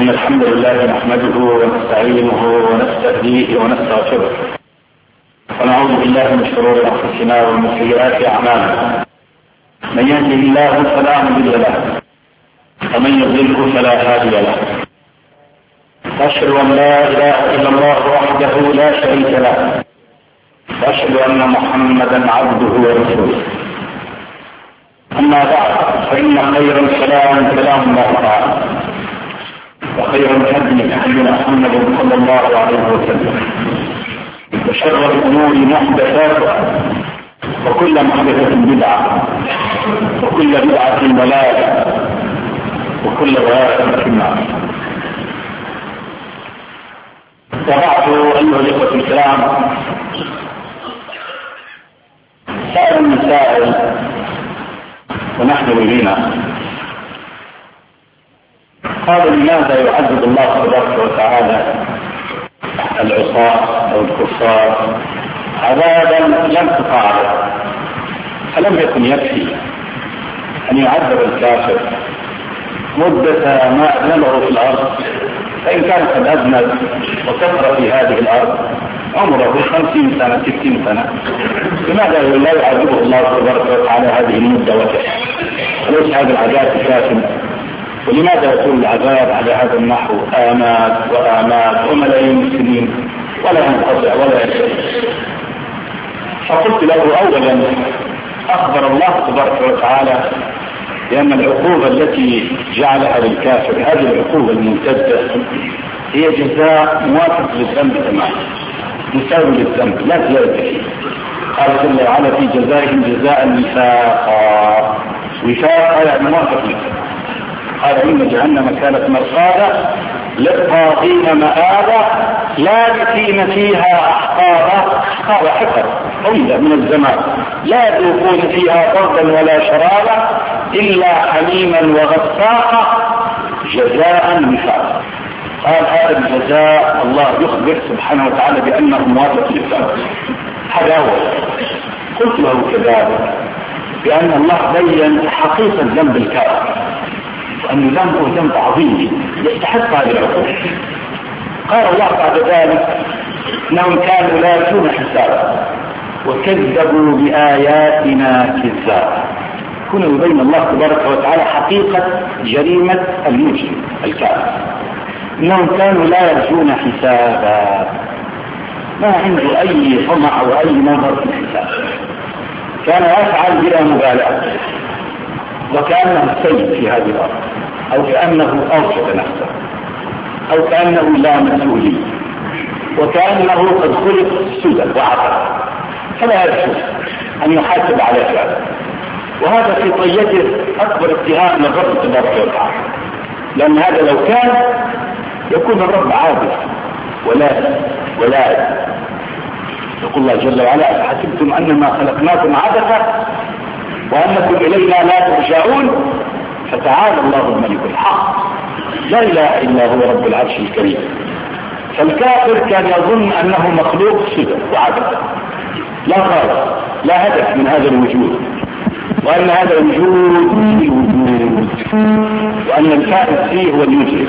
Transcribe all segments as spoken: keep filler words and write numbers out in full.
إن الحمد لله نحمده ونستعينه ونستهديه ونستغفره ونعوذ بالله من شرور أنفسنا ومن سيئات أعمالنا. من يهده الله فلا مضل له ومن يضلله فلا هادي له. أشهد أن لا إله إلا الله وحده لا شريك له وأشهد أن محمدا عبده ورسوله. أما بعد فإن خير الكلام كلام الله تعالى وخير الهدي هدي محمد صلى الله عليه وسلم وشر الأمور محدثاتها وكل محدثة بدعة وكل بدعة ضلالة وكل ضلالة في النار. وبعد أيها الإخوة الكرام، سائل المسائل ونحن بنا قال: لماذا يعذب الله تبارك وتعالى العصاة أو الكفار عذابا لم تقع له؟ ألم يكن يكفي أن يعذب الكافر مدة ما أذنبه في الأرض، فإن كان قد أذنب وكثر في هذه الأرض عمره خمسين سنة ستين سنة، لماذا لا يعذبه الله تبارك وتعالى هذه المدة وكفى؟ وليس هذا العذاب كافٍ؟ ولماذا يكون العذاب على هذا النحو آمات وآمات وملايين السنين ولا ينقطع ولا يشتغل؟ فقلت له: أولا أخبر الله تبارك وتعالى بأن العقوبة التي جعلها للكافر هذه العقوبة الممتدة هي جزاء موافق للذنب تماما، مساوي للذنب لا زيادة فيه. قال جل وعلا في جزائهم جزاء وفاقا. وفاقا يعني موافق للذنب. قال: إن جهنم كانت مرصادا للطاغين مآبا لابثين فيها أحقابا. أحقاب حقر طويلة من الزمان لا يذوقون فيها بردا ولا شرابا إلا حميما وغساقا جزاء وفاقا. قال: هذا الجزاء الله يخبر سبحانه وتعالى بأنه موافق للذنب. هذا هو. قلت له كذلك بأن الله بين حقيقة ذنب الكافر وأن ذنبه ذنب عظيم يستحق هذه العقوبة. قال الله بعد ذلك: إنهم كانوا لا يرجون حسابا وكذبوا بآياتنا كذابا. كنا يبين الله تبارك وتعالى حقيقة جريمة المجرم الكافر. إنهم كانوا لا يرجون حسابا، ما عنده أي طمع وأي نظر في الحساب، كان يفعل بلا مبالاة وكأنه سيد في هذه الأرض، أو كأنه أوجد نفسه، أو كأنه لا مسؤولية، وكأنه قد خلق سدى وعطا، فلا يرجو أن يحاسب على فعله. وهذا في طيته أكبر اتهام للرب تبارك وتعالى، لأن هذا لو كان يكون الرب عادل ولا ولا يقول الله جل وعلا: أفحسبتم أنما خلقناكم عبثا وأنكم إلينا لا ترجعون فتعالى الله الملك الحق لا إله إلا هو رب العرش الكريم. فالكافر كان يظن أنه مخلوق سدى وعبث لا غاية لا هدف من هذا الوجود، وأن هذا الوجود فيه الوجود، وأن الكافر فيه هو المجرم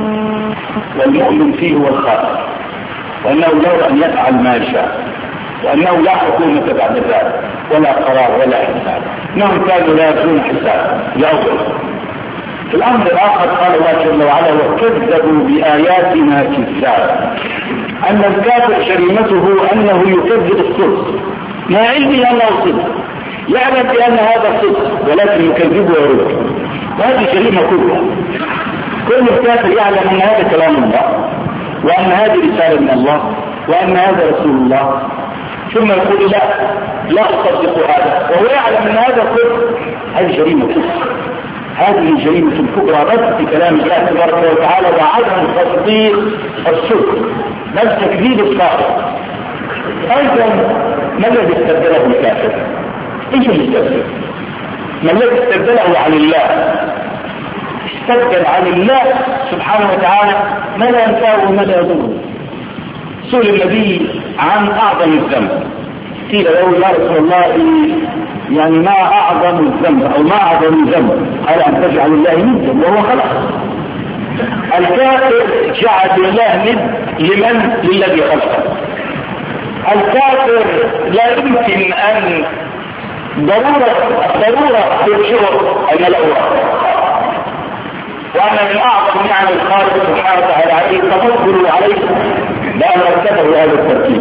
والمؤمن فيه هو الخاسر، وأنه له أن يفعل ما يشاء، وأنه لا حكومة بعد ذلك ولا قرار ولا حساب. إنهم كانوا لا يرجون حسابا يأخذ. في الأمر الآخر قال الله جل وعلا: وكذبوا بآياتنا كذابا. أن الكافر جريمته أنه يكذب الصدق ما علمه أنه صدق، يعلم بأن هذا صدق ولكن يكذبه ويرد، وهذه جريمة كلها. كل الكافر يعلم أن هذا كلام الله، وأن هذه رسالة من الله، وأن هذا رسول الله، ثم يقول: لا لا أصدق هذا، وهو يعلم أن هذا كفر. هذه جريمة كفر، هذه جريمة الكبرى رد في كلام الله تبارك وتعالى وعدم تصديق الصدق بل تكذيب الصادق. أيضا ما الذي استبدله الكافر؟ ايش اللي استبدله؟ ما الذي استبدله عن الله؟ استبدل عن الله سبحانه وتعالى ما لا ينفعه وما لا يضره. سئل النبي عن أعظم الذنب، قيل له: يا رسول الله يعني ما أعظم الذنب أو ما أعظم الذنب؟ قال: أن تجعل الله ندا وهو خلق. الكافر جعل الله ند لمن؟ للذي خلقه. الكافر لا يمكن ان ضرورة الضرورة تبشره ان له وانا من اعظم نعم الخالق سبحانه وتعالى عليه تفضل عليه لان رتبه هذا الترتيب.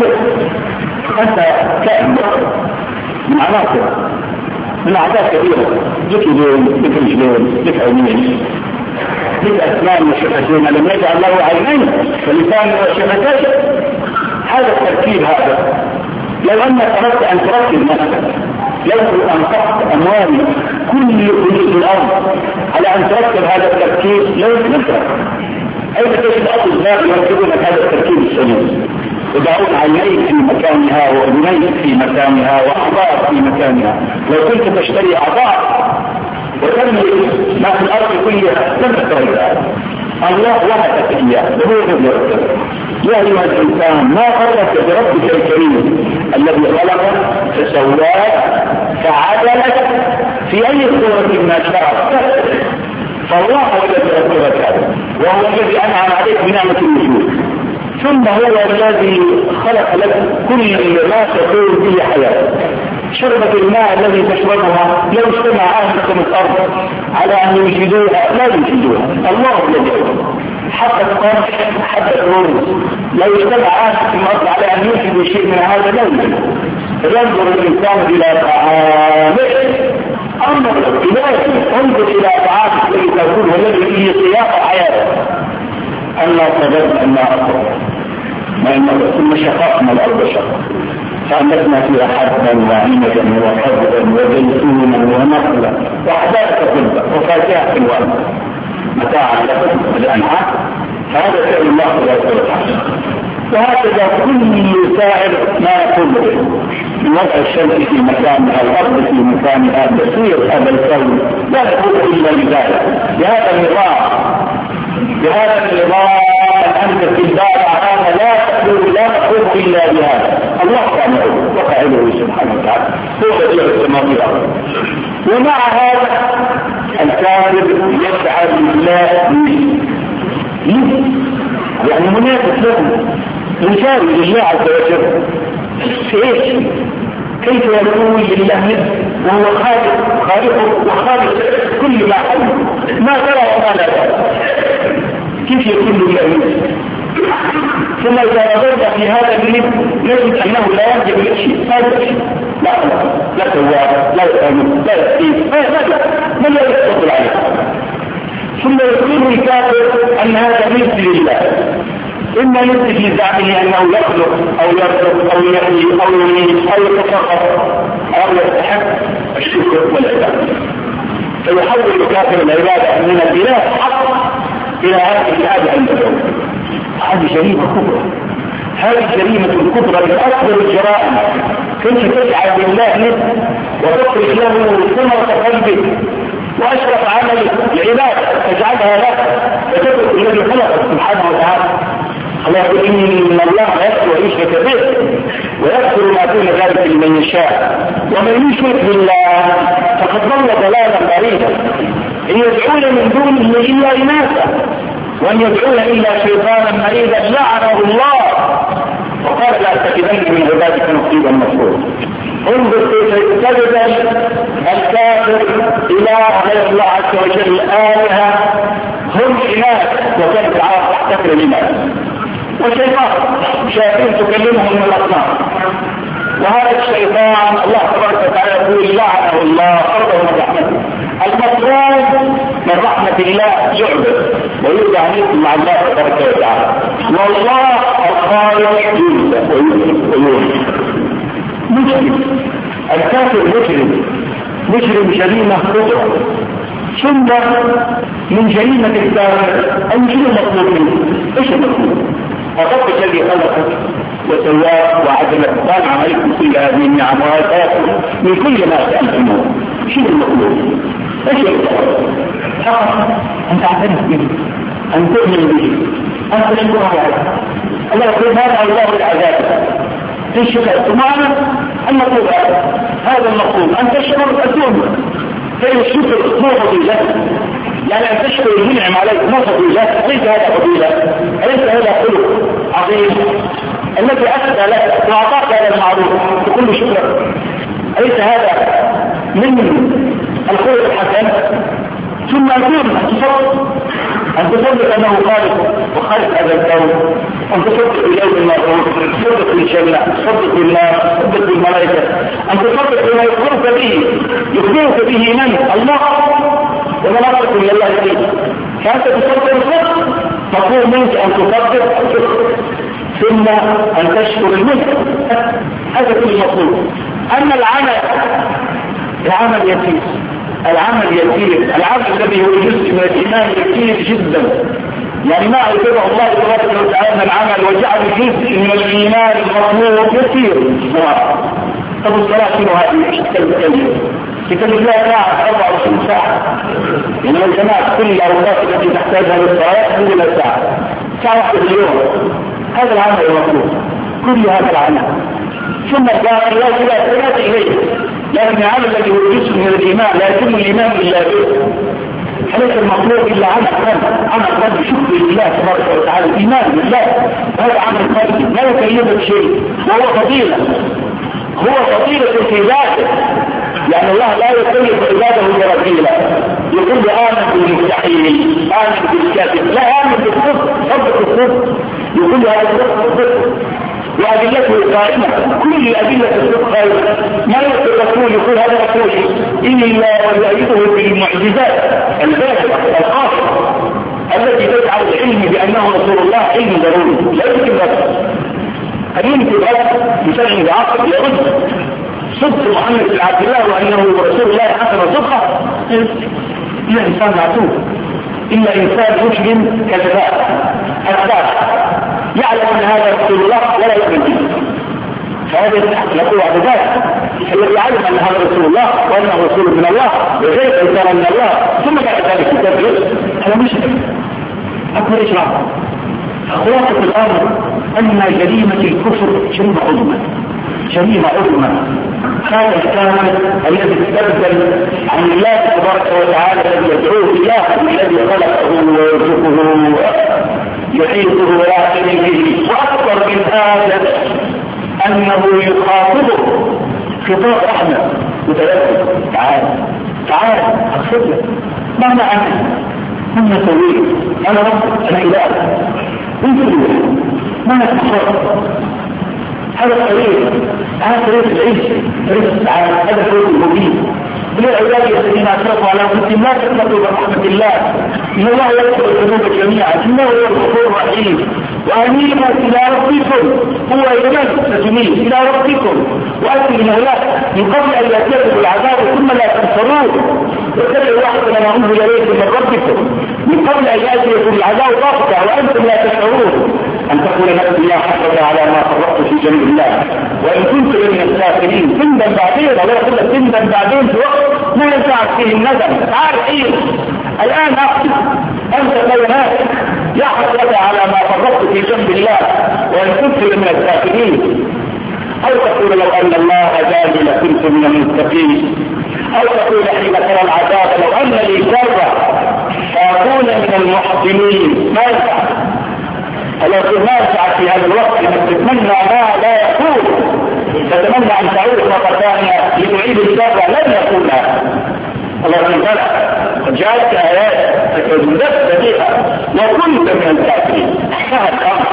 انت كائن من عناصر من اعداد كبيره، لك يدين، لك رجلين، لك عينين، لك اسنان وشفتين، لم يجعل له عينين فلسان وشفتين. هذا الترتيب هذا لو انك اردت ان ترتب نفسك، لو انفقت اموال كل كل الارض على ان ترتب هذا الترتيب لو يمكنك. اين تجد اطباء يرتبون هذا الترتيب السليم؟ يضعون عينيك في مكانها واذنيك في مكانها واعضاء في مكانها. لو كنت تشتري اعضاء وتملك ما في الارض كلها لم تستوعب. الله وهبك اياه بهو يرتب. يا ايها الانسان ما غرك بربك الكريم الذي خلقك فسواك فعدلك في اي صوره ما شاء. فالله هو الذي رتبك هذا، وهو الذي انعم عليك بنعمه الوجود. ثم هو الذي خلق لك كل ما تكون به حياتك. شربة الماء الذي تشربها لو اجتمع اهل الارض على ان يجدوها لا يجدوها، الله الذي حتى القرش حتى الروز لو اجتمع اهل الارض على ان يجدوا شيء من هذا لا يجدوه. ينظر الانسان الى طعامه، انظر اليه، انظر الى طعامه الذي تاكله والذي فيه سياق حياته. أنا صدرت أن أصبر ثم شققنا الأرض شقا فأنبتنا فيها حبا وعنبا وقضبا وزيتونا ونخلا وحدائق كلها وفاكهة ألوان متاعا لكم ولأنعام. فهذا فعل الله سبحانه وتعالى. وهكذا كل سائر ما يقوم به من وضع الشمس في مكانها، الأرض في مكانها، تسير هذا الكون لا يكون إلا بذلك. بهذا النظام بهذا النظام أنت في الباب هذا لا تقول لا تقول إلا بهذا. الله سبحانه وتعالى سبحانه وتعالى هو بديع السماوات والأرض. ومع هذا الكافر يسعى لله يعني منافس له يساوي لله عز وجل في ايش؟ كيف يكون لله ند وهو خالق خالقه وخالق كل ما حل ما ترى وما لا ترى؟ كيف يكون لله ند؟ ثم اذا نظرنا في هذا الند نجد انه لا يجب الشيء هذا الشيء لا لا تواب لا يؤمن لا يستيق ما لا يستطيع عليه. ثم يقول الكافر ان هذا ند لله، إما ند في زعمه أنه يخلق أو يرزق أو يحيي أو يميت أو يتصرف أو يستحق الشكر والعبادة. فيحول الكافر العبادة من الإله حق إلى هذه العبادة عنده. هذه جريمة كبرى، هذه جريمة كبرى من أكبر الجرائم. كيف تجعل لله ند وتخرج له ثمرة قلبك وأشرف عملك العبادة تجعلها لك وتترك الذي خلقك سبحانه وتعالى. الله يقول إن الله يغفر أن يشرك به ويغفر ما دون ذلك لمن يشاء ومن يشرك بالله فقد ضل ضلالا بعيدا. إن يدعون من دونه إلا إناثا وأن يدعون إلا شيطانا مريدا لعنه الله وقال لا تتخذن من عبادك نصيبا مفروضا. انظر كيف يستبدل الكافر إله غير الله عز وجل آلهة هم إناث وكان تعالى تحتفل لله وشيطان شياطين تكلمهم من الأصنام. وهذا الشيطان الله تبارك وتعالى يقول لعنه الله أرضه من رحمته. المطلوب من رحمة الله يعبد ويرجع نيته مع الله تبارك وتعالى. والله الخالق يرزق ويرزق ويرزق. مجرم الكافر مجرم مجرم جريمة كبرى. ثم من جريمة الكافر أن شنو المطلوب منه؟ ايش المطلوب؟ الرب الذي خلقك وسواك وعدلك قال عليكم كل هذه النعم وآتاكم من كل ما سألتموه. شنو المطلوب؟ ايش المطلوب؟ فقط أن تعترف به، أن تؤمن به، أن تشكر عليه. الله يقول هذا الله العذاب تشكر معنا المطلوب هذا المطلوب أن تشكر الدنيا. فإن الشكر موضي لك يعني ان تشكر المنعم عليك ما فضيلة، أليس هذا فضيلة؟ أليس هذا خلق عظيم الذي أسدى لك وأعطاك هذا المعروف بكل شكر؟ أليس هذا من الخلق الحسن؟ ثم أقول تصدق أن تصدق أنه خالق وخالق هذا الكون، أن تصدق باليوم الموعود، تصدق بالجنة، تصدق بالنار، تصدق بالملائكة، أن تصدق بما يخبرك به يخبرك به من؟ الله، وما لا تصدق إلا الله فيه. فأنت تصدق الصدق مطلوب منك أن تصدق الصدق ثم أن تشكر المنعم، هذا كل المطلوب. أما العمل العمل يسير، العمل يسير، العمل الذي هو جزء من الإيمان يسير جدا، يعني ما أعتبر الله تبارك وتعالى العمل وجعل جزء من الإيمان المطلوب يسير. طب الصلاة شنو هذه؟ ايش تكلم؟ تكلم لها ساعة أربعة وعشرين ساعة، يعني لو جمعت كل الأوقات التي تحتاجها للصلاة تقول لها ساعة، ساعة واحدة باليوم، هذا العمل المطلوب، كل هذا العمل. ثم الباقي لا ثلاثة إليه، لأن العمل الذي هو جزء من الإيمان لا يتم الإيمان إلا به، فليس المطلوب إلا عمل قلب، عمل قلب شكر لله تبارك وتعالى، الإيمان بالله، هذا عمل قلب لا يكلفك شيء، وهو فضيلة، هو فضيلة في ذاته، يعني الله لا يكلف عباده برذيلة، يقول آمن بالمستحيل، آمن بالكاذب، لا آمن بالصدق، صدق الصدق، يقول هذا الصدق وأدلته قائمة، كل أدلة الصدق قائمة، ما يقول يقول هذا رسول إلا ويؤيده بالمعجزات الباهرة الخاصة التي تجعل العلم بأنه رسول الله علم ضروري، لا يمكن بس هل يمكن بس بشأن بعقل يرد صدق محمد بن عبد الله وأنه رسول الله حسن صدقه؟ إلا إنسان معتوه، إلا إنسان مسلم كذاب أكبر يعلم أن هذا رسول الله ولا يؤمن به، فهذا يقول بعد ذلك الذي يعلم أن هذا رسول الله وأنه رسول من الله وغير رسالة من الله ثم بعد ذلك يكذب، هذا مشكل أكبر إشراف. خلاصة الأمر أن جريمة الكفر جريمة عظمى، جريمة عظمى هذا الكامل الذي تستبدل عن الله تبارك وتعالى الذي يدعوه إياه، الذي خلقه ويرزقه يحيطه ويعتني به، وأكبر من هذا أنه يخاطبه خطاب رحمة متلذذ، تعال تعال أغفر لك، مهما أنت مهما سويت، أنا رب أنا إله، انت الإله ما تتصرف. هذا الطريق، هذا طريق العيش، طريق السعادة، هذا طريق المبين. للعباد الذين أسرفوا على أنفسهم لا تقنطوا برحمة الله، إن الله يغفر الذنوب جميعا، إنه هو الغفور الرحيم. وأنيبوا إلى ربكم، هو يمن تميل إلى ربكم وأتوا الأولاد من قبل أن يأتيكم العذاب ثم لا تنصرون، واتبعوا واحد ما أنزل إليكم من ربكم من قبل أن يأتيكم العذاب بغتة وأنتم لا تشعرون، أن تقول نفس الله حسب على ما فرطت في جنب الله وإن كنت من الساخرين. تندم بعدين، الله يقول لك تندم بعدين في وقت ما ينفعك فيه الندم، تعال عيد الآن أقصد أنت قولات يا حسرة على ما فرطت في جنب الله وإن كنت من الساخرين، أو تقول لو أن الله هداني لكنت من المتقين، أو تقول حين ترى العذاب لو أن لي كرة فأكون من المحسنين. ما ينفع التي ما ينفع في هذا الوقت أن تتمنى ما لا يكون، تتمنى أن تعود مرة ثانية لتعيد الكرة لن يكون هذا. الله تعالى جاءت آيات تكذبت بها وكنت من الكافرين، انتهى الأمر.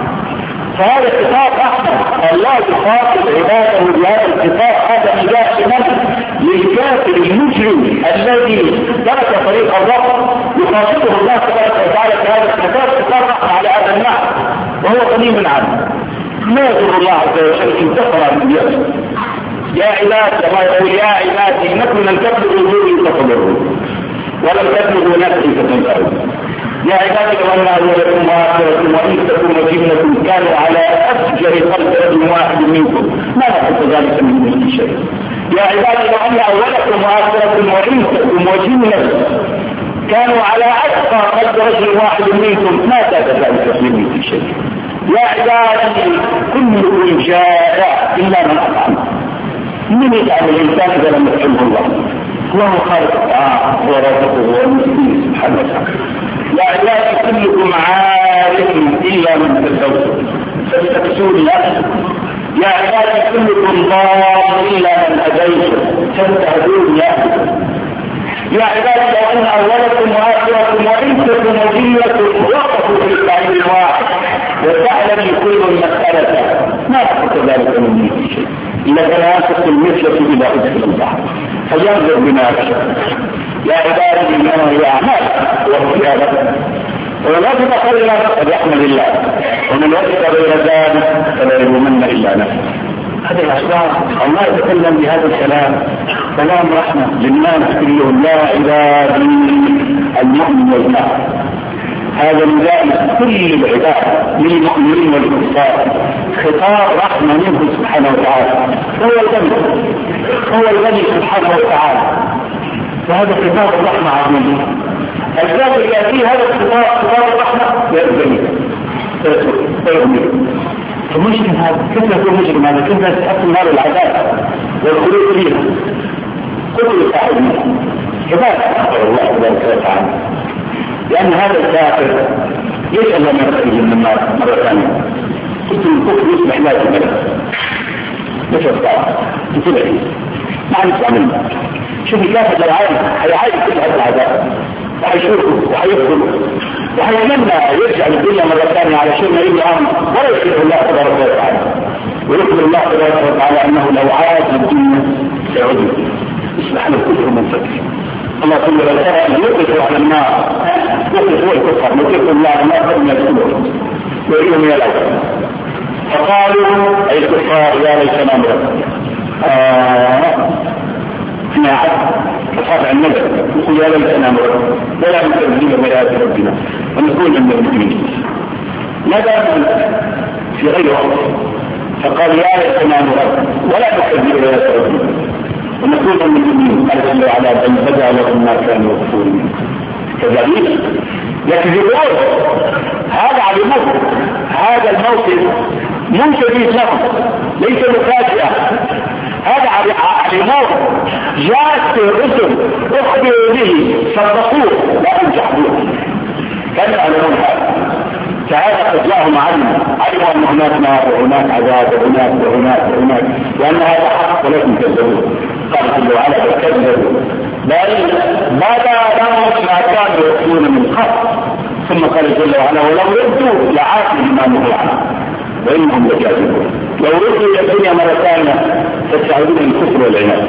فهذا الخطاب أحسن، الله يخاطب عباده بهذا الخطاب، هذا نداء من للكافر المجرم الذي ترك طريق الرب، يخاطبه الله تبارك وتعالى بهذا الخطاب تفرح على هذا النحو وهو غني عنه. ما يضر الله عز وجل ان كفر من يده. يا عباد كما يقول يا عبادي انكم لن تبلغوا ذوري فتضروا ولم تبلغوا نفسي فتنفعوا. يا عبادي لو ان اولكم واخركم وانسكم وجنكم كانوا على افجر قلب رجل واحد منكم ما نقص ذلك من مثل شيء. يا عبادي لو ان اولكم واخركم وانسكم وجنكم كانوا على اتقى قلب رجل واحد منكم ما زاد ذلك من مثل شيء. يا عبادي كلكم جائع الا من اطعم. من يجعل الانسان اذا لم يطعمه الله؟ الله خالق الطعام ورزقه والمسكين سبحانه وتعالى. يا عبادي كلكم عارف الا من تزوجوا فاستكسوني اكسب. يا عبادي كلكم ضال الا من هديته فاستهدوني اكسب. يا عبادي لو ان اولكم واخركم وانسكم وجنكم وقفوا في صعيد واحد وتعلم كل مساله ما تحت ذلك من شيء الا تناسق المثله الى ادخل البحر فينظر بما يشاء. يا عبادي انما هي اعمال واختيارات ومن وجد خيرا فليحمد الله ومن وجد غير ذلك فلا يلومن الا نفسه. هذه الاشياء الله يتكلم بهذا الكلام كلام رحمه للناس كلهم. يا عبادي المؤمن والكافر هذا نداء كل العباد للمؤمنين والكفار خطاب رحمه منه سبحانه وتعالى. هو الغني هو الغني سبحانه وتعالى وهذا خطاب الرحمه عظيم. الذات اللي يأتيه هذا الخطاب خطاب الرحمه يأذن فيؤمن. المجرم هذا كيف يكون مجرم هذا؟ كيف يستحق نار العذاب والخلود فيها؟ قتل صاحبنا كذلك أخبر الله سبحانه وتعالى لأن هذا الكافر يسأل لما يخرج من النار مرة ثانية. قلت الكفر يصبح لا تبالي مش أصدقاء تتبعي ما نسمع منه. شوف الكافر لو عايز هيعايز كل هذا العذاب وحيشوفه وحيفضل وحيتمنى يرجع للدنيا مرة ثانية على شيء مريض الأمر ولا يشرك الله تبارك وتعالى ويخبر الله تبارك وتعالى أنه لو عاد للدنيا سيعود يصبح له كفر منفتح. الله يقول له ترى يوقف على النار يوقف هو الكفر يوقف الله على النار من الكفر ويريهم إلى الأول. فقالوا أي الكفار يا ليتنا مرة احنا أصابع النجم يقول يا ليتنا مرة ولا نكذب بآيات ربنا ونكون من المؤمنين. ماذا في غير وقت فقال يا ليتنا مرة ولا نكذب بآيات ربنا ونكون من المؤمنين. قال جل وعلا بل بدا لهم ما كانوا يكفرون كذلك يكذبون. هذا علموه هذا الموقف مو جديد لهم ليس مفاجئة. هذا علموه جاءت الرسل اخبروا به صدقوه لا انجحوه. كانوا يعلمون هذا. تعالى قد جاءهم علم علموا ان هناك نار وهناك عذاب وهناك وهناك وهناك وان هذا حق ولكن كذبوه. قال جل وعلا بل كذبوا بل بدا لهم ما كانوا يقولون من قبل. ثم قال جل وعلا ولو ردوا لعادوا ما نهوا عنه وانهم لكاذبون. لو ردوا الى الدنيا مره ثانيه تستعيدون الكفر والعناد.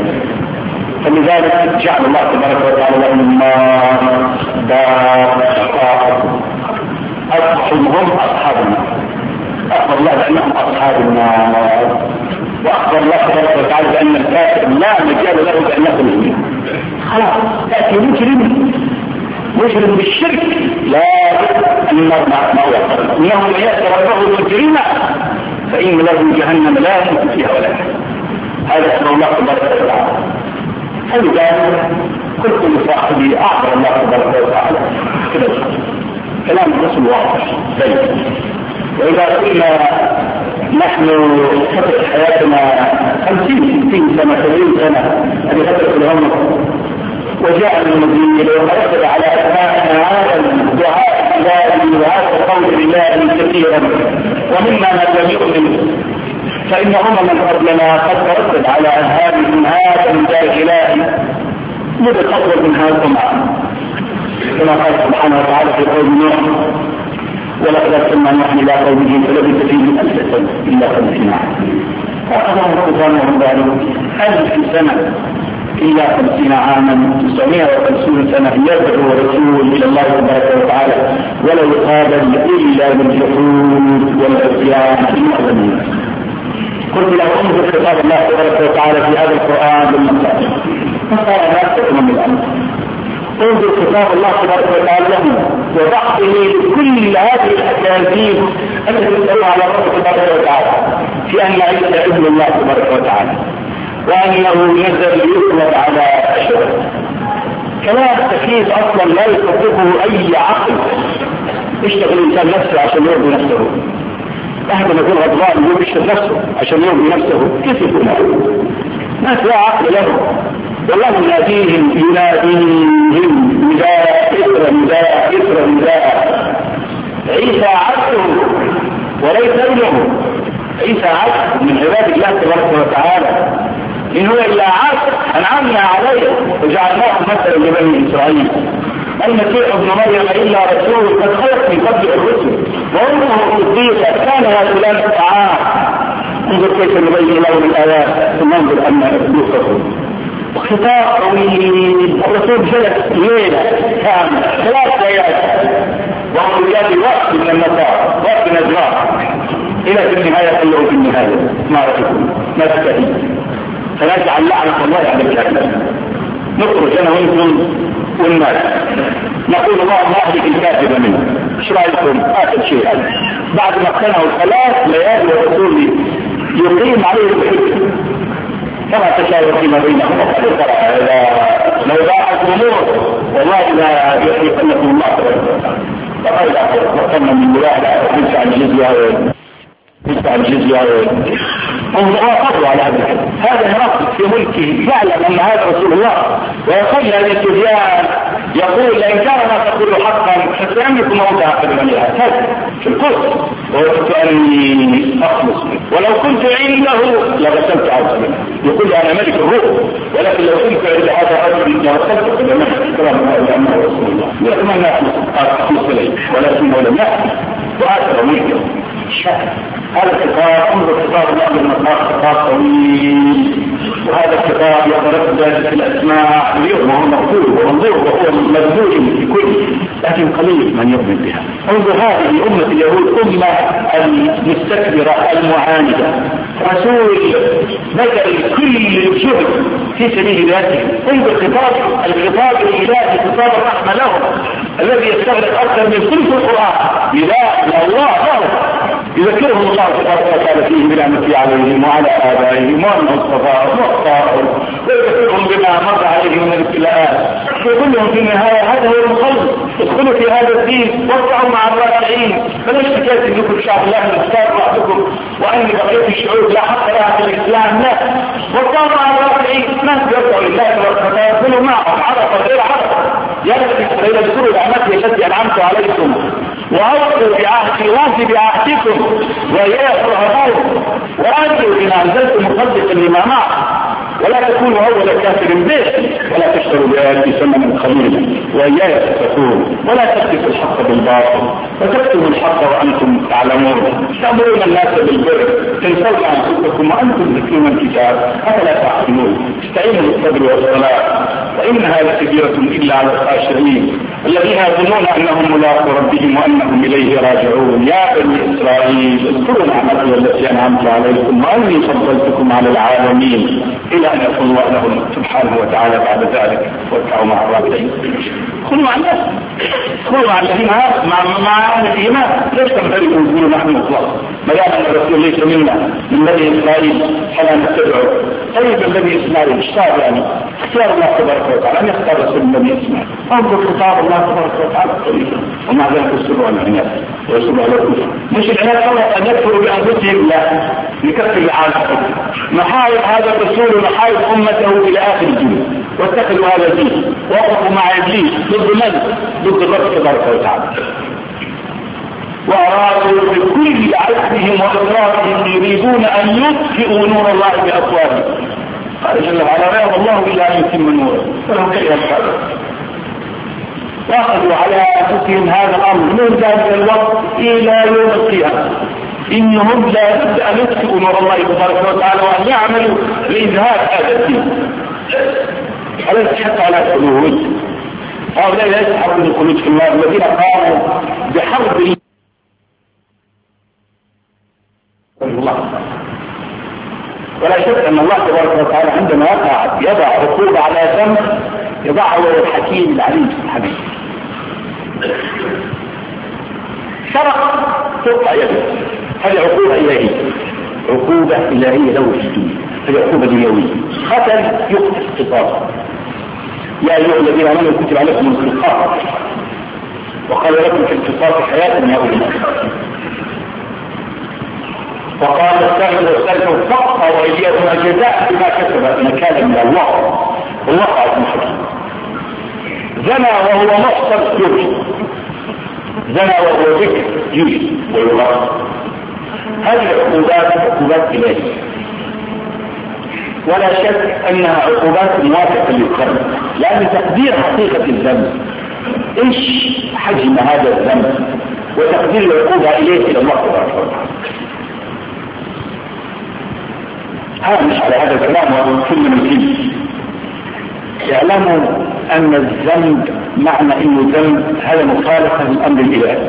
فلذلك جعل الله تبارك وتعالى لهم النار دار شقاء اصحابهم هم اصحاب النار. اخبر الله بانهم اصحاب النار واخبر الله تبارك وتعالى بان الكافر لا مجال له بان يخرج منه. خلاص تاتي مجرم مجرم بالشرك لا النار ما هو انه من ياتي ربه مجرما فان له جهنم لا يموت فيها ولا يحيى. هذا اسم الله تبارك وتعالى. فلذلك قلت لصاحبي اعبر الله تبارك وتعالى كذا كلام الرسول واضح بين. واذا كنا نحن فتره حياتنا خمسين ستين سنه سبعين سنه هذه فتره العمر وجاء النبي وأرسل على أسمائنا هذا الدعاء الإلهي وهذا قول الله كثيرا ومما لم يؤمن فإن أمما قبلنا قد ترتب على أهالهم هذا النداء الإلهي مدة أطول من هذا الأمة كما قال سبحانه وتعالى في قول نوح ولقد أرسلنا نوحا إلى قومه فلبث فيهم ألف سنة إلا خمسين عاما فأخذهم ربهم ذلك ألف سنة إلا خمسين عاما تسعمائة وخمسين سنة يدعو رسول إلى الله تبارك وتعالى ولا يقابل إلا بالجحود والعصيان المعظمين. قلت له انظر خطاب الله تبارك وتعالى في هذا القرآن بالمساجد فقال لا تكون من الأمر. انظر خطاب الله تبارك وتعالى لهم وضعته لكل هذه الأكاذيب التي تدل على الله تبارك وتعالى في أن عيسى ابن الله تبارك وتعالى وأنه نزل يطلق على أشهر. كلام تكليف أصلا لا يصدقه أي عقل. يشتغل الإنسان نفسه عشان يرضي نفسه. أحد ما يكون غضبان يشتغل نفسه عشان يرضي نفسه كيف يكون هذا؟ ما في عقل له والله يناديهم يناديهم نداء إثر نداء إثر نداء. عيسى عبده وليس ابنه، عيسى عبد من عباد الله تبارك وتعالى، إن هو إلا عبد أنعمنا عليه وجعلناه مثلا لبني إسرائيل. المسيح ابن مريم إلا رسول قد خلق من قبل الرسل وأمه صديقة كان يأكلان الطعام. انظر كيف نبين لهم الآيات ثم انظر أن يوصفون. خطاب طويل، الرسول جلس ليلة كاملة ثلاث ليالي وهو يأتي وقت من المسار وقت نجار إلى في النهاية قال في النهاية ما رأيكم ما تستهي فنجعل لعنة الله على الكافرين. نخرج أنا وإنتم والناس نقول اللهم أهلك الكافر منه. ايش رأيكم؟ آخر شيء بعد ما اقتنعوا الثلاث ليالي والرسول يقيم عليهم الحجة كما تشاور فيما بينهم. لو ضاعت الأمور والله لا يحيطنكم الله فقال وقتنا من ولاء يدفع الجزية يدفع الجزية هم قدروا على هذا الحد. هذا هرقل في ملكه يعلم أن هذا رسول الله ويقول هذا السفيان يقول لئن كان ما تقول حقا فسيملك موتى أحد من هذا في القدس ووجدت أني أخلص منه ولو كنت عنده لغسلت عوضا. يقول أنا ملك الروح ولكن لو كنت عند هذا الرجل لغسلت قدمه كلام أنه رسول الله يتمنى أخلص إليه ولكن ولم يحدث وآخر ملكه شأن. هذا الكتاب انظر كتاب الله المطلق كتاب طويل وهذا الكتاب يتردد في الأسماء اليوم وهو مقبول ومنظور وهو مذبول في كل لكن قليل من يؤمن بها. انظر هذه أمة اليهود أمة المستكبرة المعاندة رسول بذل كل الجهد في سبيل ذاته. انظر كتاب الخطاب الإلهي كتاب الرحمة لهم الذي يستغرق أكثر من ثلث القرآن لا الله له يذكرهم الله سبحانه وتعالى فيه بنعمته عليهم وعلى آبائهم وأنه اصطفاهم واختارهم ويذكرهم بما مر عليهم من الابتلاءات ويقول لهم في النهاية هذا هو المخلص ادخلوا في هذا الدين وارجعوا مع الراجعين. فليش حكاية انكم شعب الله مختار وحدكم وأن بقية الشعوب لا حق لها في الإسلام لا وارجعوا مع الراجعين. الناس يرجعوا لله ويدخلوا معهم عرفة غير عرفة يا بني إسرائيل اذكروا نعمتي التي أنعمت عليكم وأوفوا بعهدي وأوفي بعهدكم وإياي فرهبون وأنتوا إن أنزلتم مصدقا لما معه ولا تكونوا أول كافر به ولا تشتروا بآياتي ثمنا قليلا وإياي تتقون ولا تكتموا الحق بالباطل وتكتموا الحق وأنتم تعلمون تأمرون الناس بالبر تنسون أنفسكم وأنتم تتلون الكتاب أفلا تعقلون. استعينوا بالصبر والصلاة وإنها لكبيرة إلا على الخاشعين الذين يظنون أنهم ملاقو ربهم وأنهم إليه راجعون. يا بني إسرائيل اذكروا نعمتي التي أنعمت عليكم وأني فضلتكم على العالمين إلى أن يقول الله لهم سبحانه وتعالى بعد ذلك واركعوا مع الراكعين. خذوا مع الناس خذوا مع الذين مع مع الإيمان ليس تنفرقوا وتقولوا نحن مطلق ما دام أن الرسول ليس منا من بني إسرائيل فلا نتبعه. طيب من بني إسرائيل اشتار يعني اختيار الله تبارك وتعالى أن يختار رسول من بني إسرائيل. انظر خطاب الله تبارك وتعالى ومع ذلك يصروا على العناد ويصروا على الكفر. مش العناد فقط أن يكفروا بأنفسهم لا يكفر العالم. محارب هذا الرسول ومحارب أمته إلى آخر الدنيا واتخذوا هذا الدين وقفوا مع إبليس ضد من؟ ضد الرب تبارك وتعالى وأرادوا بكل عزمهم وإصرارهم يريدون أن يطفئوا نور الله بأفواههم. قال جل وعلا يا الله إلا أن يتم نوره ولو كره الكافرون. واخذوا على أنفسهم هذا الأمر من ذلك الوقت إلى يوم القيامة إنهم لا بد أن يطفئوا نور الله تبارك وتعالى وأن يعملوا لإذهاب هذا الدين. أليس حتى على الخلود هؤلاء لا يسحبون الخلود في النار الذين قاموا بحرب الله. ولا شك أن الله تبارك وتعالى عندما يقع يضع عقوبة على ذنب يضعه هو الحكيم العليم سبحانه. سرق تقطع يده هذه عقوبة إلهية عقوبة إلهية له في الدنيا هذه عقوبة دنيوية. قتل يقتل قصاصا يا أيها الذين آمنوا كتب عليكم القصاص وقال لكم في القصاص حياة يا أولي الألباب وقال السلف والسلف فقط وإياكم الجزاء بما كسب نكالا من الله ووقع ابن حكيم. زنى وهو محصن يجلد، زنى وهو ذكر يجلد ويغرق. هذه العقوبات عقوبات إلهية، ولا شك أنها عقوبات موافقة للقرن، لأن تقدير حقيقة الذنب إيش حجم هذا الذنب وتقدير العقوبة إليه إلى الله تبارك وتعالى. هذا مش على هذا الكلام وكل من فيه. اعلموا أن الذنب معنى إنه ذنب هذا مخالفة للأمر الإلهي.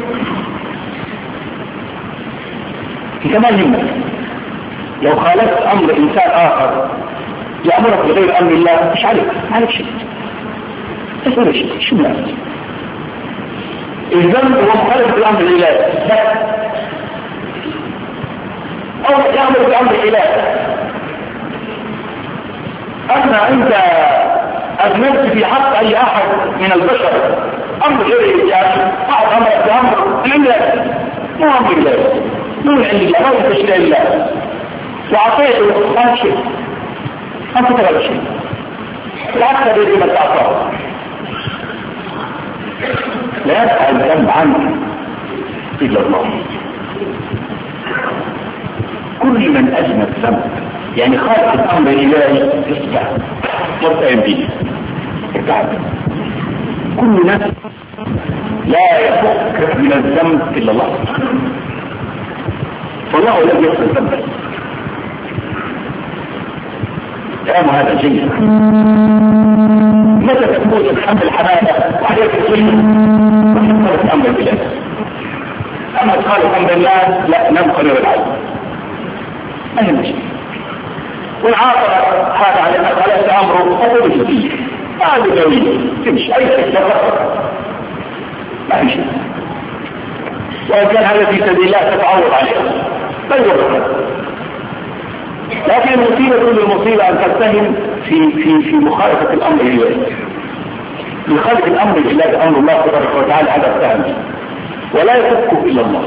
كمان يهمك لو خالفت أمر إنسان آخر يأمرك بغير أمر الله مش عليك، ما عليك شيء، بس ولا شيء. شو معنى الذنب؟ هو مخالفة الأمر الإلهي بس، أو يأمر بأمر الإلهي. أما أنت أذنبت في حق أي أحد من البشر أمر غير يعني أحد أمرك بأمر لله، مو أمر الله، مو عند الله، مو تشريع الله، وعطيته ما شيء، ما تتغير شيء، بالعكس هذه ما تأثر. لا يسأل الذنب عنك إلا الله. كل من أذنب ذنب يعني خالف الأمر الإلهي يصبح مرتين به ارتعب. كل نفس لا يفك من الذنب إلا الله، فالله الذي يغفر الذنب. كلام هذا جيد. متى تكون الحمد الحمادة وعليك السلم وحفظ الأمر الإلهي. أما تخالف أمر الله لا نبقى للعلم، ما هي مشكلة. والعاطرة هذا على مسألة أمره أقول فيه هذا جميل تمشي أي شيء ما هي شيء، وإن كان هذا في سبيل الله تتعوض عليه طيب. لكن المصيبة كل المصيبة أن تتهم في في في مخالفة الأمر الإلهي. مخالفة الأمر الإلهي أمر الله تبارك وتعالى على التهم ولا يفك إلا الله.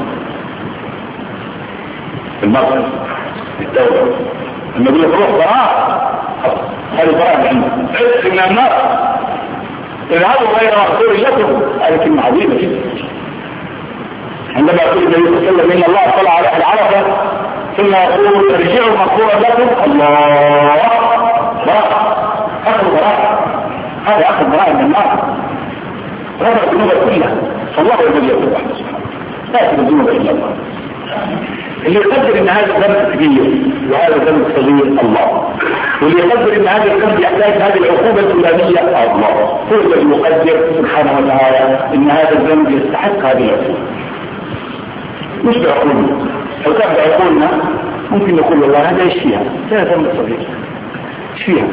المرض الدولة النبي يروح براء، هذا براء عنه عرف من النار اذهبوا غير مغفور لكم. هذه كلمة عظيمة جدا. عندما يقول النبي صلى الله عليه وسلم إن الله طلع على العرفة ثم يقول ارجعوا مغفورا لكم، الله براء، أخذ براء، هذا أخذ براء من النار، رفع الذنوب كلها. فالله الذي يقول لا يأخذ الذنوب إلا الله. اللي يقدر ان هذا الذنب كبير وهذا الذنب صغير الله، واللي يقدر ان هذا الذنب يحتاج هذه العقوبة الفلانية الله، هو الذي يقدر سبحانه وتعالى ان هذا الذنب يستحق هذه العقوبة. مش بعقولنا، لو كان بعقولنا ممكن نقول والله هذا ايش فيها؟ هذا ذنب صغير ايش فيها؟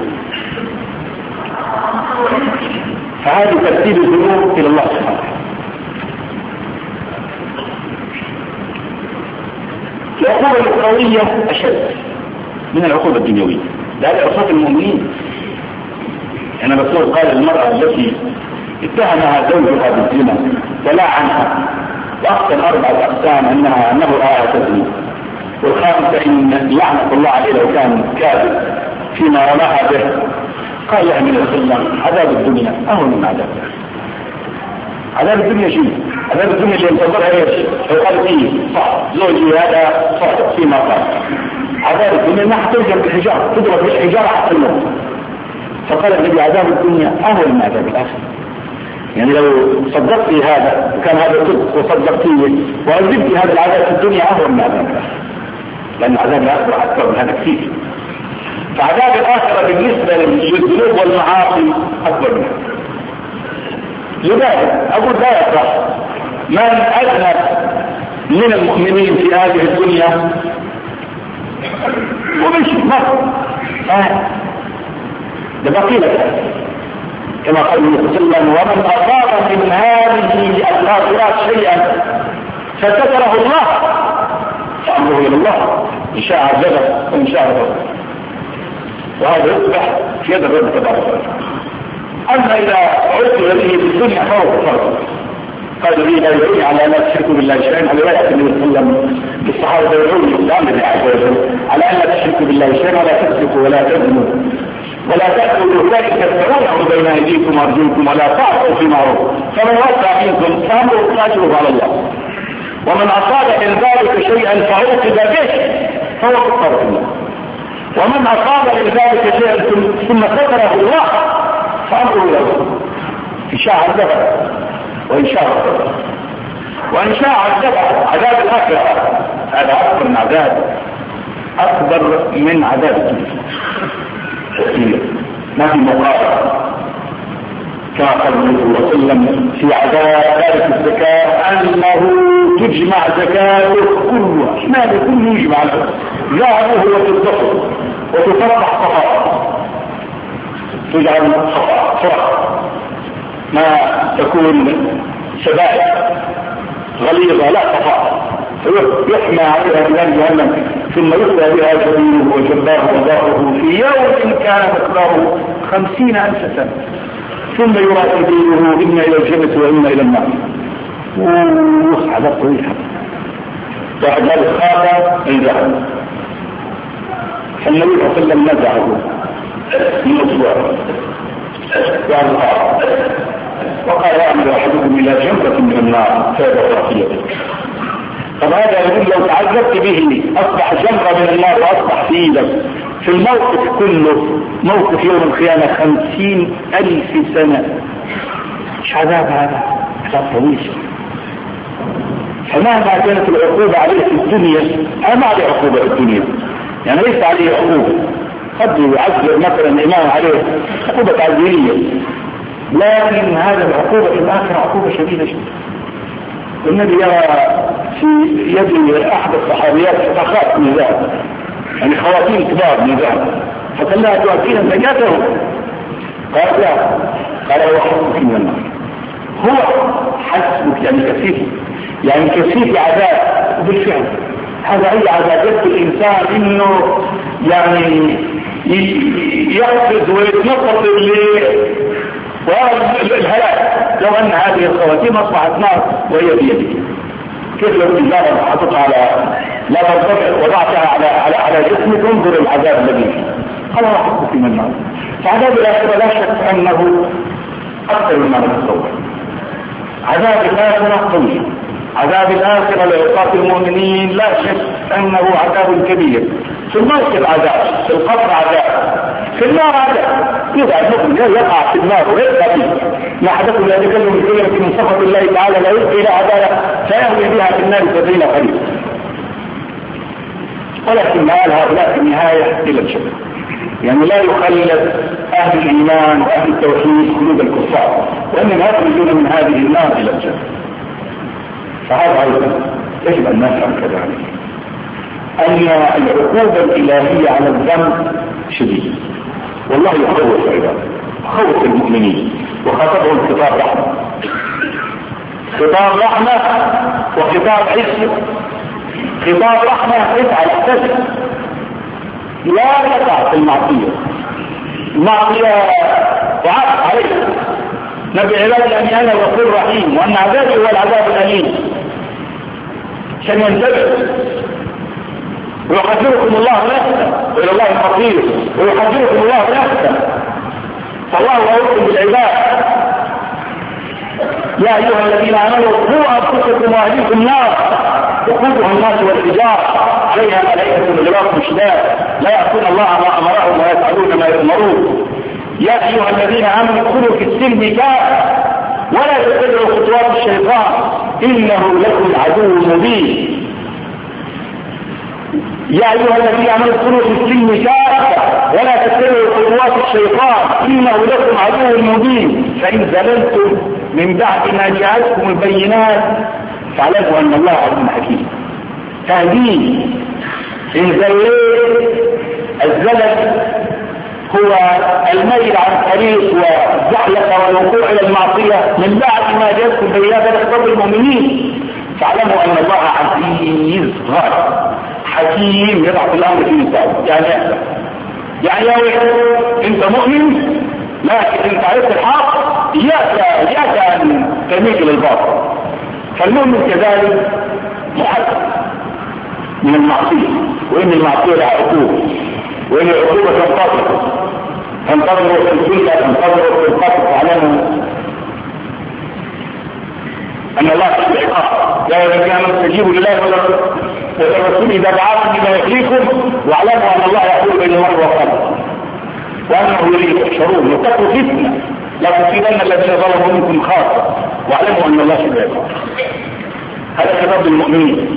فهذه ترتيب الذنوب الى الله سبحانه وتعالى. العقوبة الأخروية أشد من العقوبة الدنيوية. لهذا عصاة المؤمنين أنا الرسول قال المرأة التي اتهمها زوجها بالزنا ولا عنها وأحسن أربعة أقسام أنها أنه رأى تزني، والخامسة إن لعنة الله عليه لو كان كاذب فيما رماها به. قال لها من السلام عذاب الدنيا أهون من عذاب عذاب الدنيا. شيء عذاب الدنيا اللي ينتظرها ايش؟ قال فيه صح زوجي هذا صادق فيما قال. عذاب الدنيا ما حترجم بالحجارة، تضرب بالحجارة حتى الموت. فقال النبي عذاب الدنيا أهون من عذاب الآخرة. يعني لو صدقتي هذا وكان هذا صدق وصدقتيه وعذبتي هذا العذاب في الدنيا أهون من عذاب الآخرة، لأن عذاب الآخرة أكثر من هذا كثير. فعذاب الآخرة بالنسبة للذنوب والمعاصي أكبر منها. لذلك أقول لا يفرح من أذهب من المؤمنين في هذه الدنيا ومش مصر آه. ده بقيلة كما قال النبي صلى الله عليه وسلم ومن أصاب من هذه القاصرات شيئا فستره الله فأمره إلى الله إن شاء عذبه وإن شاء غفر، وهذا يصبح في يد الرب تبارك وتعالى. أما إذا عدت به في الدنيا فهو فرض. قال لي لا يدعوني على لا تشركوا بالله شيئا، على رواية النبي صلى الله عليه وسلم بالصحابة يدعوني الإسلام بالله عز وجل على أن لا تشركوا بالله شيئا ولا تسرقوا ولا تزنوا ولا تأكلوا ذلك تدفعونه بين أيديكم وأرجلكم ولا تعصوا في معروف فمن وسع منكم فأمره فأجره على الله ومن أصاب من ذلك شيئا فعوقب به فهو كفارة الله ومن أصاب من ذلك شيئا ثم ستره الله فأمره له إن شاء عذبه وإن شاء عذبه وإن شاء عذبه عذاب الآخرة هذا أكبر من عذاب أكبر من عذاب الدنيا ما في مقارنة كما قال النبي صلى الله عليه وسلم في عذاب تارك الزكاة أنه تجمع زكاته كلها ماذا كله يجمع له ذهبه وتتصل وتفرح صفاء تجعل صفاء فرح ما تكون سبائل غليظة لا صفاء يحمى عليها بنار جهنم ثم يخلى بها جبينه وجباره وظهره في يوم كان مقداره خمسين ألف سنة ثم يرى سبيله إما إلى الجنة وإما إلى النار وعذاب طويل وعذاب الخاطر الجهنم فالنبي صلى الله عليه وسلم نزعه من أسبوع يعني الخاطر وقال يعمل أحدكم إلى جنة من النار فيبقى فيه طب هذا يقول لو تعذبت به أصبح جمرة من النار وأصبح في إيدك في الموقف كله موقف يوم القيامة خمسين ألف سنة مش عذاب هذا عذاب طويل فمهما كانت العقوبة عليه في الدنيا أنا ما عليه عقوبة في الدنيا يعني ليس عليه عقوبة قد يعذب مثلا إمام عليه عقوبة تعذيرية لكن هذا العقوبة في الآخرة عقوبة شديدة جدا والنبي يرى في يد أحد الصحابيات فتخاف من ذلك يعني خواتيم كبار من ذلك فقال لها تؤكينا زكاته قال لا قال هو حسبك من النار هو حسبك يعني كثيف يعني كثيف عذاب وبالفعل هذا أي عذاب يدخل الإنسان إنه يعني يقفز ويتنطط والهلاك لو أن هذه الخواتيم أصبحت نار وهي بيده كيف لو الإنسان حطتها على لا ترتفع وضعتها على على على جسمك انظر العذاب الذي فيه قال الله حسبك من النار فعذاب الآخرة لا شك أنه أكثر مما نتصور عذاب الآخرة طويل عذاب الآخرة لعقاب المؤمنين لا شك أنه عذاب كبير في الموت عذاب في القبر عذاب في النار عذاب يدعى المؤمن يقع في النار ويبقى فيه ما حدث لا يتكلم بكلمة من سخط الله تعالى لا يلقي إلى عذابه فيهوي بها في النار سبعين خريف ولكن مآل هؤلاء في النهاية إلى الجنة يعني لا يخلد أهل الإيمان وأهل التوحيد خلود الكفار وإنما يخرجون من هذه النار إلى الجنة فهذا أيضا يجب أن نفهم كذلك أن العقوبة الإلهية على الذنب شديد والله يخوف عباده خوف المؤمنين وخاطبهم خطاب رحمة خطاب رحمة وخطاب عزة خطاب رحمة افعل احتسب لا تقع في المعصية المعصية وعاق عليك نبي عبادي أني أنا غفور رحيم وأن عذابي هو العذاب الأليم عشان ينتبه ويحذركم الله نفسه وإلى الله الفقير ويحذركم الله نفسه فالله يؤمن بالعباد يا أيها الذين آمنوا قوا أنفسكم وأهليكم نار وقودها الناس والحجارة عليها ملائكة غلاظ شداد لا يعصون الله ما أمرهم ويفعلون ما يؤمرون يا أيها الذين آمنوا ادخلوا في السلم كافة ولا تتبعوا خطوات الشيطان إنه لكم عدو مبين يا أيها الذين آمنوا ادخلوا في السلم كافة ولا تتبعوا خطوات الشيطان إنه لكم عدو مبين فإن زللتم من بعد ما جاءتكم البينات فاعلموا أن الله عليم حكيم تهديد إن زليت الزلل هو الميل عن طريق والزحلقة والوقوع إلى المعصية من بعد ما جاءتكم البينات لخطاب المؤمنين فاعلموا أن الله عزيز غالب حكيم يضع في الأمر في نساء يعني يعني يا ويحد انت مؤمن لكن انت عرفت الحق إياك إياك أن تميل إلى الباطل فالمؤمن كذلك محدد من المعصية وإن المعصية لها عقوبة وإن العقوبة تنتظر فانتظروا في السنة، فانتظروا في القصر، واعلموا أن الله في العقاب. يا أيها الذين آمنوا استجيبوا لله والرسول إذا دعاكم لما يحييكم، واعلموا أن الله يحول بين المرء وقلبه، وأنه إليه تحشرون. واتقوا فتنة لا تصيبن الذين ظلموا منكم خاصة، واعلموا أن الله في العقاب. هذا خطاب المؤمنين.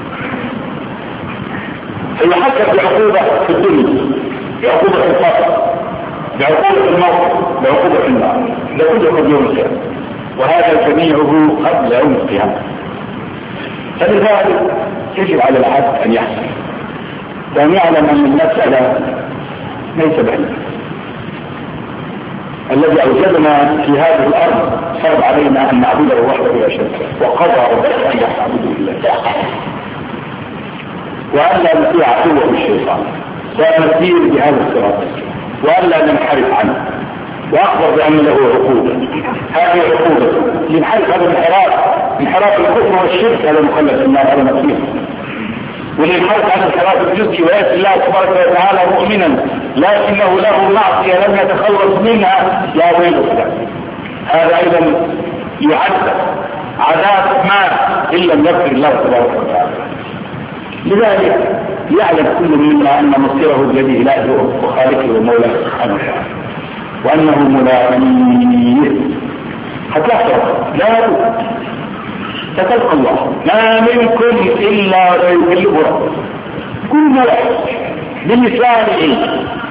فيحكم بعقوبة في الدنيا، بعقوبة القتل، بعقوبة الموت، بعقوبة النار، لكل قد يوم القيامة، وهذا جميعه قبل يوم القيامة. فلذلك يجب على العبد أن يحسن وأن يعلم أن المسألة ليس بعيدة. الذي أوجدنا في هذه الأرض فرض علينا أن نعبده وحده لا شريك له، وقضى ربنا أن نعبده إلا وأن لا نطيع عدوه الشيطان، وأن نسير بهذا الصراط، وأن لا ننحرف عنه، وأخبر بأن له عقوبة. هذه عقوبة ينحرف هذا الانحراف، انحراف الكفر والشرك، هذا مخلد في النار، هذا مصير. والانحراف عن الانحراف الجزئي ويأتي الله تبارك وتعالى مؤمنا لكنه له معصية لم يتخلص منها، يا ويله. هذا أيضا يعذب عذاب ما إن لم يغفر الله تبارك وتعالى. لذلك يعلم كل منا أن مصيره بيده إلهه وخالقه ومولاه سبحانه وتعالى، وأنه ملاقيه. هتحصل لا بد ستلقى الله، ما منكم إلا ويكلمه ربه، كل واحد بلسانه،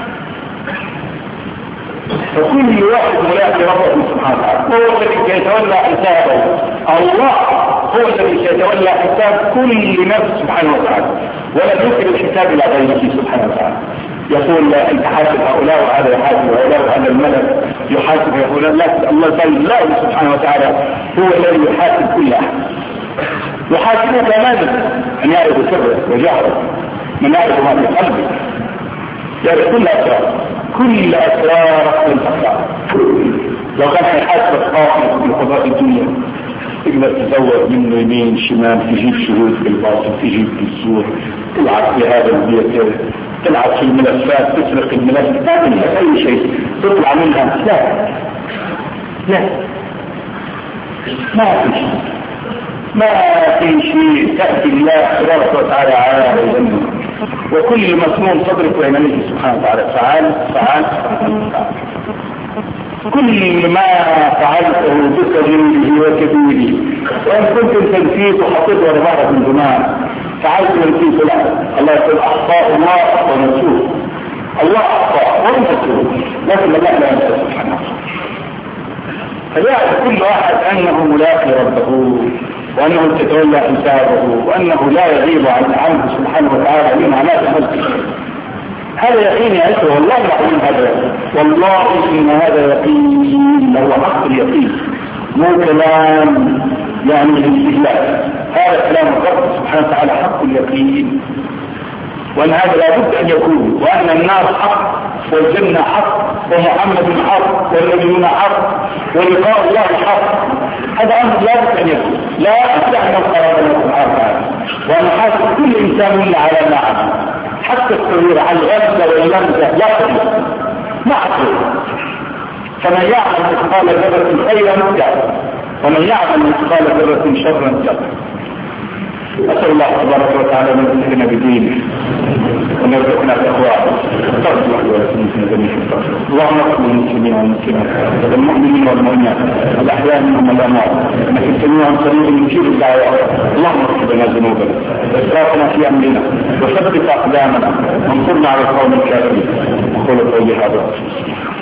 فكل واحد ملاقي ربه سبحانه وتعالى. هو الذي سيتولى حسابه، الله هو الذي سيتولى حساب كل نفس سبحانه وتعالى، ولا يمكن الحساب إلى غيره سبحانه وتعالى. يقول انت حاسب هؤلاء وهذا يحاسب هؤلاء وهذا الملك يحاسب هؤلاء، لا، الله الله سبحانه وتعالى هو الذي يحاسب كل احد. يحاسبه تماما ان يعرف سره وجهره، من يعرف ما في قلبه، يعرف كل اسرار، كل اسرار الافكار. لو كان هيحاسب قاضي في قضاء الدنيا تقدر تزور منه يمين شمال، تجيب شهود بالباطل، تجيب بالزور، تلعب في هذا البيت، تلعب في الملفات، تسرق الملف، لا تنسى اي شيء تطلع منها. لا لا ما في شيء، ما في شيء تأتي الله تبارك وتعالى على ذنبه، وكل مسموم صدرك ويمنه سبحانه وتعالى فعال فعال فعال. كل ما فعلته بصغيره وكبيره، وان كنت تنسيت وحطيت ورا ظهرك من زمان فعلت ونسيت، لا، الله يقول اخطاء الله ونسوه، الله اخطا ونسوه، لكن الله لا ينسى سبحانه. فيعرف كل واحد انه ملاقي ربه، وانه تتولى حسابه، وانه لا يغيب عن عنه سبحانه وتعالى بما لا تملك. هذا يقين يا اخوه، والله العظيم هذا، والله ان هذا يقين، هو حق اليقين، مو كلام يعني الاستهلاك. هذا كلام الرب سبحانه وتعالى حق اليقين، وان هذا لابد ان يكون، وان النار حق، والجنه حق، ومحمد حق، والنبيون حق، ولقاء الله حق. هذا امر لابد ان يكون، لا بد ان نقرا الله سبحانه وتعالى، وان حاسب كل انسان منا على ما عمل، حتى الصغير على الغلبة واللمسة يقضي معصر. فمن يعمل مثقال ذرة خيرا يعمل، ومن يعمل مثقال ذرة شرا يعمل. أسأل الله تبارك وتعالى أن يمسكنا بدينه ونرزقنا تقواه. استغفر الله ولكم جميعا. اللهم اغفر للمسلمين والمسلمات والمؤمنين والمؤمنات الأحياء منهم والأموات، إنك سميع قريب مجيب الدعوات. اللهم اغفر لنا ذنوبنا وإسرافنا في أمرنا وثبت أقدامنا وانصرنا على القوم الكافرين. أقول قولي هذا.